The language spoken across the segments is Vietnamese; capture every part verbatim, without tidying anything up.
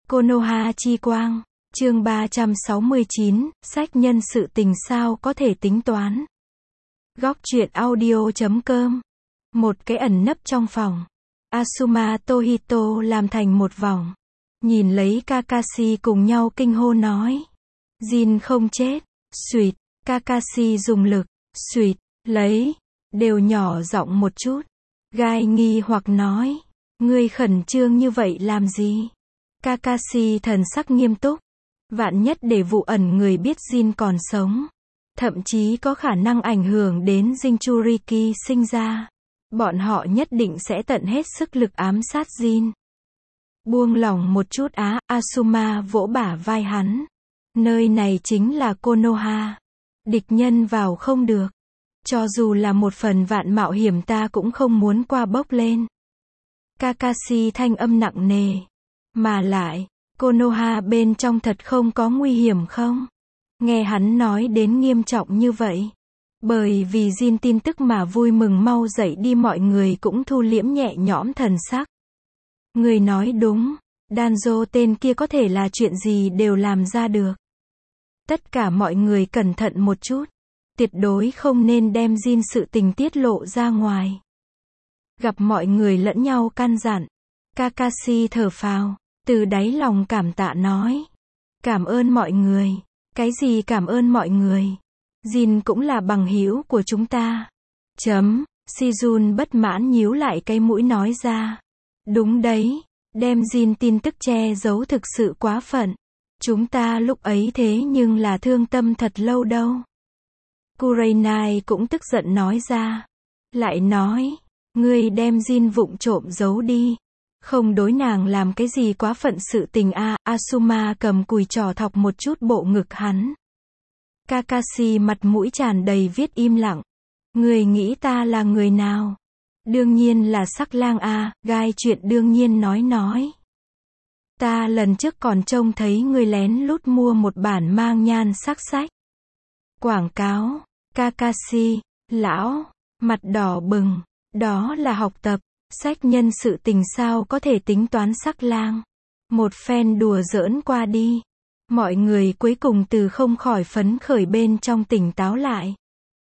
Konoha chi quang, chương ba trăm sáu mươi chín, sách nhân sự tình sao có thể tính toán. Góc truyện audio chấm com. Một cái ẩn nấp trong phòng. Asuma Tohito làm thành một vòng. Nhìn lấy Kakashi cùng nhau kinh hô nói. Jin không chết. Xuyệt. Kakashi dùng lực. Xuyệt. Lấy. Đều nhỏ giọng một chút. Gai nghi hoặc nói. Ngươi khẩn trương như vậy làm gì? Kakashi thần sắc nghiêm túc. Vạn nhất để vụ ẩn người biết Jin còn sống. Thậm chí có khả năng ảnh hưởng đến Jinchuriki sinh ra. Bọn họ nhất định sẽ tận hết sức lực ám sát Jin. Buông lỏng một chút á, Asuma vỗ bả vai hắn. Nơi này chính là Konoha. Địch nhân vào không được. Cho dù là một phần vạn mạo hiểm ta cũng không muốn qua bốc lên. Kakashi thanh âm nặng nề. Mà lại, Konoha bên trong thật không có nguy hiểm không? Nghe hắn nói đến nghiêm trọng như vậy. Bởi vì Jin tin tức mà vui mừng mau dậy đi, mọi người cũng thu liễm nhẹ nhõm thần sắc. Người nói đúng, Danzo tên kia có thể là chuyện gì đều làm ra được. Tất cả mọi người cẩn thận một chút. Tuyệt đối không nên đem Jin sự tình tiết lộ ra ngoài. Gặp mọi người lẫn nhau căn dặn. Kakashi thở phào, từ đáy lòng cảm tạ nói. Cảm ơn mọi người. Cái gì cảm ơn mọi người? Jin cũng là bằng hữu của chúng ta. Chấm. Sejun bất mãn nhíu lại cái mũi nói ra. Đúng đấy. Đem Jin tin tức che giấu thực sự quá phận. Chúng ta lúc ấy thế nhưng là thương tâm thật lâu đâu. Kurenai cũng tức giận nói ra. Lại nói. Ngươi đem Jin vụng trộm giấu đi. Không đối nàng làm cái gì quá phận sự tình a. À, Asuma cầm cùi trò thọc một chút bộ ngực hắn. Kakashi mặt mũi tràn đầy viết im lặng. Người nghĩ ta là người nào? Đương nhiên là sắc lang a. À, gai chuyện đương nhiên nói nói. Ta lần trước còn trông thấy người lén lút mua một bản mang nhan sắc sách. Quảng cáo. Kakashi, lão, mặt đỏ bừng. Đó là học tập. Sách nhân sự tình sao có thể tính toán sắc lang. Một phen đùa giỡn qua đi. Mọi người cuối cùng từ không khỏi phấn khởi bên trong tỉnh táo lại.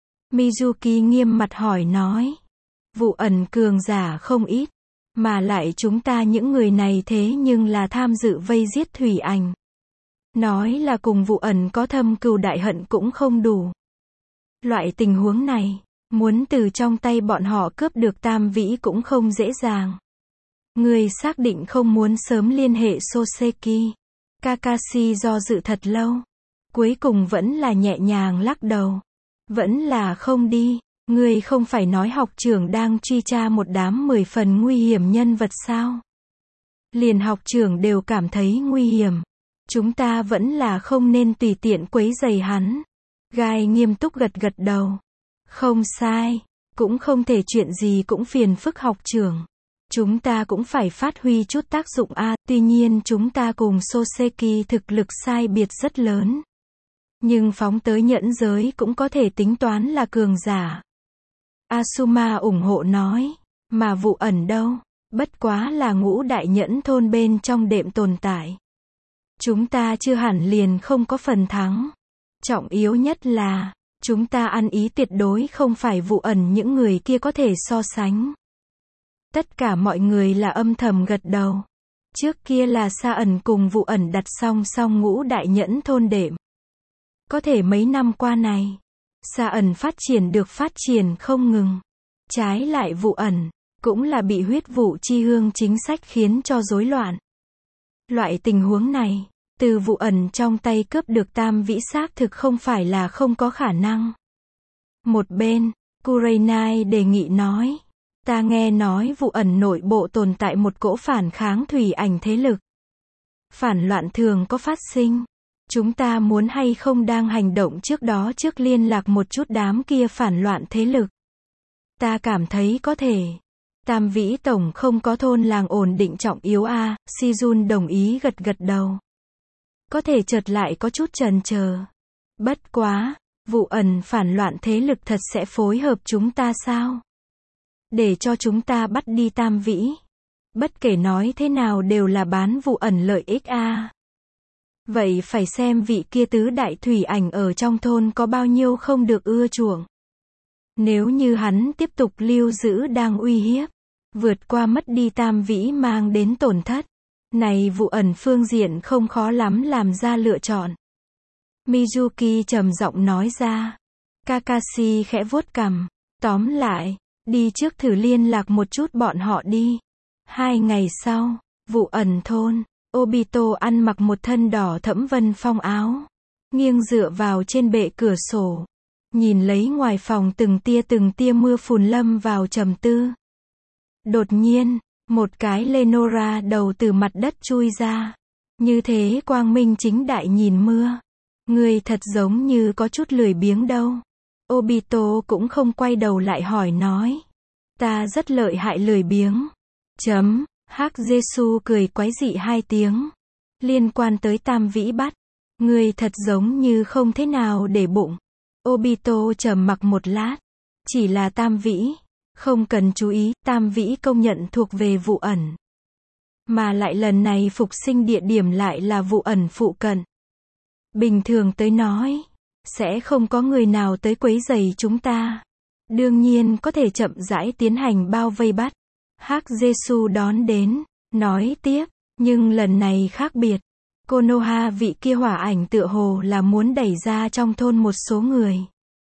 Mizuki nghiêm mặt hỏi nói. Vụ ẩn cường giả không ít. Mà lại chúng ta những người này thế nhưng là tham dự vây giết Thủy Ảnh. Nói là cùng vụ ẩn có thâm cừu đại hận cũng không đủ. Loại tình huống này. Muốn từ trong tay bọn họ cướp được Tam Vĩ cũng không dễ dàng. Người xác định không muốn sớm liên hệ Soseki. Kakashi do dự thật lâu. Cuối cùng vẫn là nhẹ nhàng lắc đầu. Vẫn là không đi. Người không phải nói học trưởng đang truy tra một đám mười phần nguy hiểm nhân vật sao? Liền học trưởng đều cảm thấy nguy hiểm. Chúng ta vẫn là không nên tùy tiện quấy rầy hắn. Gai nghiêm túc gật gật đầu. Không sai, cũng không thể chuyện gì cũng phiền phức học trưởng. Chúng ta cũng phải phát huy chút tác dụng a. À, tuy nhiên chúng ta cùng Soseki thực lực sai biệt rất lớn. Nhưng phóng tới nhẫn giới cũng có thể tính toán là cường giả. Asuma ủng hộ nói, mà vụ ẩn đâu, bất quá là ngũ đại nhẫn thôn bên trong đệm tồn tại. Chúng ta chưa hẳn liền không có phần thắng. Trọng yếu nhất là chúng ta ăn ý tuyệt đối không phải vụ ẩn những người kia có thể so sánh. Tất cả mọi người là âm thầm gật đầu. Trước kia là Sa ẩn cùng vụ ẩn đặt song song ngũ đại nhẫn thôn đệm. Có thể mấy năm qua này, Sa ẩn phát triển được phát triển không ngừng. Trái lại vụ ẩn, cũng là bị huyết vụ chi hương chính sách khiến cho rối loạn. Loại tình huống này, từ vụ ẩn trong tay cướp được Tam Vĩ xác thực không phải là không có khả năng. Một bên, Kurenai đề nghị nói. Ta nghe nói vụ ẩn nội bộ tồn tại một cỗ phản kháng Thủy Ảnh thế lực. Phản loạn thường có phát sinh. Chúng ta muốn hay không đang hành động trước đó trước liên lạc một chút đám kia phản loạn thế lực. Ta cảm thấy có thể. Tam Vĩ tổng không có thôn làng ổn định trọng yếu a. À, Sejun đồng ý gật gật đầu. Có thể chợt lại có chút chần chờ. Bất quá, vụ ẩn phản loạn thế lực thật sẽ phối hợp chúng ta sao? Để cho chúng ta bắt đi Tam Vĩ. Bất kể nói thế nào đều là bán vụ ẩn lợi ích a. Vậy phải xem vị kia tứ đại thủy ảnh ở trong thôn có bao nhiêu không được ưa chuộng. Nếu như hắn tiếp tục lưu giữ đang uy hiếp, vượt qua mất đi Tam Vĩ mang đến tổn thất, này vụ ẩn phương diện không khó lắm làm ra lựa chọn. Mizuki trầm giọng nói ra. Kakashi khẽ vuốt cằm. Tóm lại, đi trước thử liên lạc một chút bọn họ đi. Hai ngày sau, vụ ẩn thôn, Obito ăn mặc một thân đỏ thẫm vân phong áo, nghiêng dựa vào trên bệ cửa sổ, nhìn lấy ngoài phòng từng tia từng tia mưa phùn lâm vào trầm tư. Đột nhiên, một cái Lenora đầu từ mặt đất chui ra. Như thế quang minh chính đại nhìn mưa. Người thật giống như có chút lười biếng đâu. Obito cũng không quay đầu lại hỏi nói. Ta rất lợi hại lười biếng. Chấm, Hắc Jesu cười quái dị hai tiếng. Liên quan tới Tam Vĩ bắt. Người thật giống như không thế nào để bụng. Obito trầm mặc một lát. Chỉ là Tam Vĩ. Không cần chú ý, Tam Vĩ công nhận thuộc về vụ ẩn. Mà lại lần này phục sinh địa điểm lại là vụ ẩn phụ cận. Bình thường tới nói, sẽ không có người nào tới quấy rầy chúng ta. Đương nhiên có thể chậm rãi tiến hành bao vây bắt. Hắc Jesu đón đến, nói tiếp, nhưng lần này khác biệt. Konoha vị kia hỏa ảnh tựa hồ là muốn đẩy ra trong thôn một số người.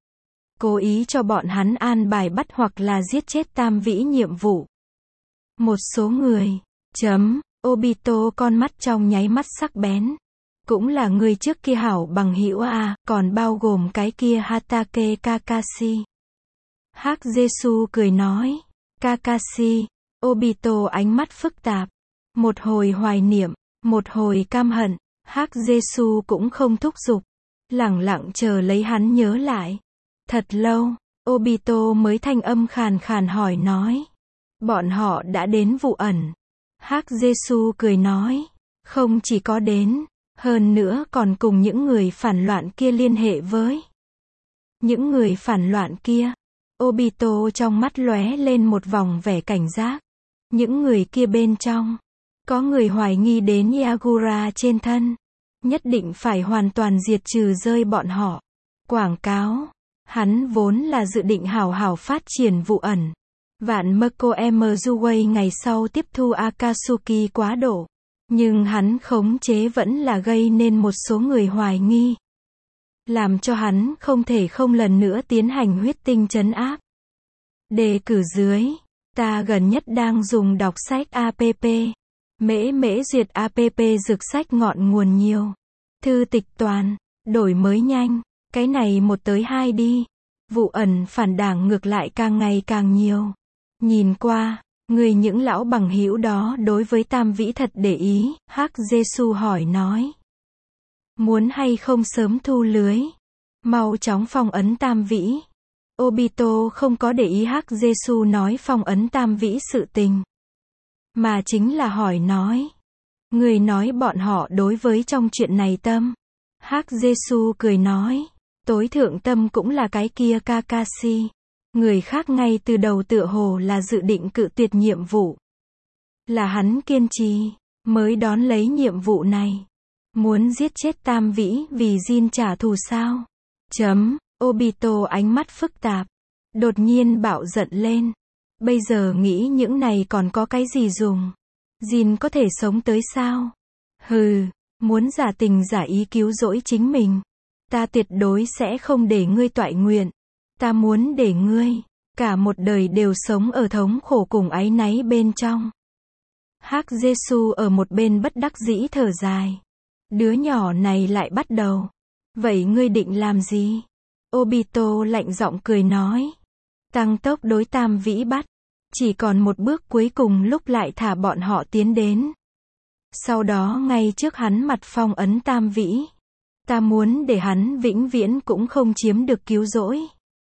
Cố ý cho bọn hắn an bài bắt hoặc là giết chết Tam Vĩ nhiệm vụ. Một số người, chấm, Obito con mắt trong nháy mắt sắc bén. Cũng là người trước kia hảo bằng hữu à, còn bao gồm cái kia Hatake Kakashi. Hắc Jesu cười nói, Kakashi, Obito ánh mắt phức tạp. Một hồi hoài niệm, một hồi cam hận, Hắc Jesu cũng không thúc giục. Lẳng lặng chờ lấy hắn nhớ lại. Thật lâu, Obito mới thanh âm khàn khàn hỏi nói. Bọn họ đã đến vụ ẩn. Hắc Jesu cười nói. Không chỉ có đến, hơn nữa còn cùng những người phản loạn kia liên hệ với. Những người phản loạn kia. Obito trong mắt lóe lên một vòng vẻ cảnh giác. Những người kia bên trong. Có người hoài nghi đến Yagura trên thân. Nhất định phải hoàn toàn diệt trừ rơi bọn họ. Quảng cáo. Hắn vốn là dự định hảo hảo phát triển vụ ẩn. Vạn Mako Emezuway ngày sau tiếp thu Akatsuki quá độ. Nhưng hắn khống chế vẫn là gây nên một số người hoài nghi. Làm cho hắn không thể không lần nữa tiến hành huyết tinh trấn áp. Đề cử dưới. Ta gần nhất đang dùng đọc sách app. Mễ mễ duyệt app dược sách ngọn nguồn nhiều. Thư tịch toàn. Đổi mới nhanh. Cái này một tới hai đi. Vụ ẩn phản đảng ngược lại càng ngày càng nhiều. Nhìn qua, người những lão bằng hữu đó đối với Tam Vĩ thật để ý. Hắc Jesu hỏi nói. Muốn hay không sớm thu lưới. Mau chóng phong ấn Tam Vĩ. Obito không có để ý Hắc Jesu nói phong ấn Tam Vĩ sự tình. Mà chính là hỏi nói. Người nói bọn họ đối với trong chuyện này tâm. Hắc Jesu cười nói. Tối thượng tâm cũng là cái kia Kakashi. Người khác ngay từ đầu tựa hồ là dự định cự tuyệt nhiệm vụ. Là hắn kiên trì, mới đón lấy nhiệm vụ này. Muốn giết chết Tam Vĩ vì Jin trả thù sao? Chấm, Obito ánh mắt phức tạp. Đột nhiên bạo giận lên. Bây giờ nghĩ những này còn có cái gì dùng? Jin có thể sống tới sao? Hừ, muốn giả tình giả ý cứu rỗi chính mình. Ta tuyệt đối sẽ không để ngươi toại nguyện. Ta muốn để ngươi, cả một đời đều sống ở thống khổ cùng áy náy bên trong. Hắc Jesu ở một bên bất đắc dĩ thở dài. Đứa nhỏ này lại bắt đầu. Vậy ngươi định làm gì? Obito lạnh giọng cười nói. Tăng tốc đối Tam Vĩ bắt. Chỉ còn một bước cuối cùng lúc lại thả bọn họ tiến đến. Sau đó ngay trước hắn mặt phong ấn Tam Vĩ. Ta muốn để hắn vĩnh viễn cũng không chiếm được cứu rỗi.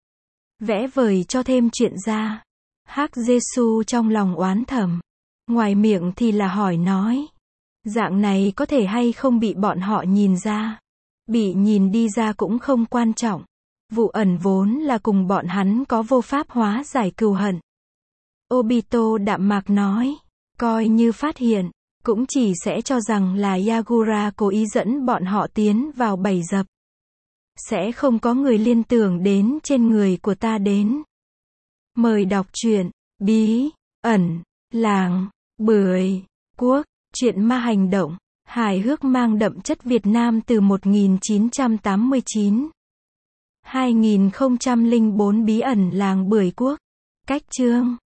Vẽ vời cho thêm chuyện ra. Hắc Jesu trong lòng oán thầm. Ngoài miệng thì là hỏi nói. Dạng này có thể hay không bị bọn họ nhìn ra. Bị nhìn đi ra cũng không quan trọng. Vụ ẩn vốn là cùng bọn hắn có vô pháp hóa giải cừu hận. Obito đạm mạc nói. Coi như phát hiện, cũng chỉ sẽ cho rằng là Yagura cố ý dẫn bọn họ tiến vào bẫy dập. Sẽ không có người liên tưởng đến trên người của ta đến. Mời đọc truyện Bí ẩn làng Bưởi Quốc, truyện ma hành động, hài hước mang đậm chất Việt Nam từ một nghìn chín trăm tám mươi chín. hai nghìn không trăm lẻ bốn Bí ẩn làng Bưởi Quốc. Cách chương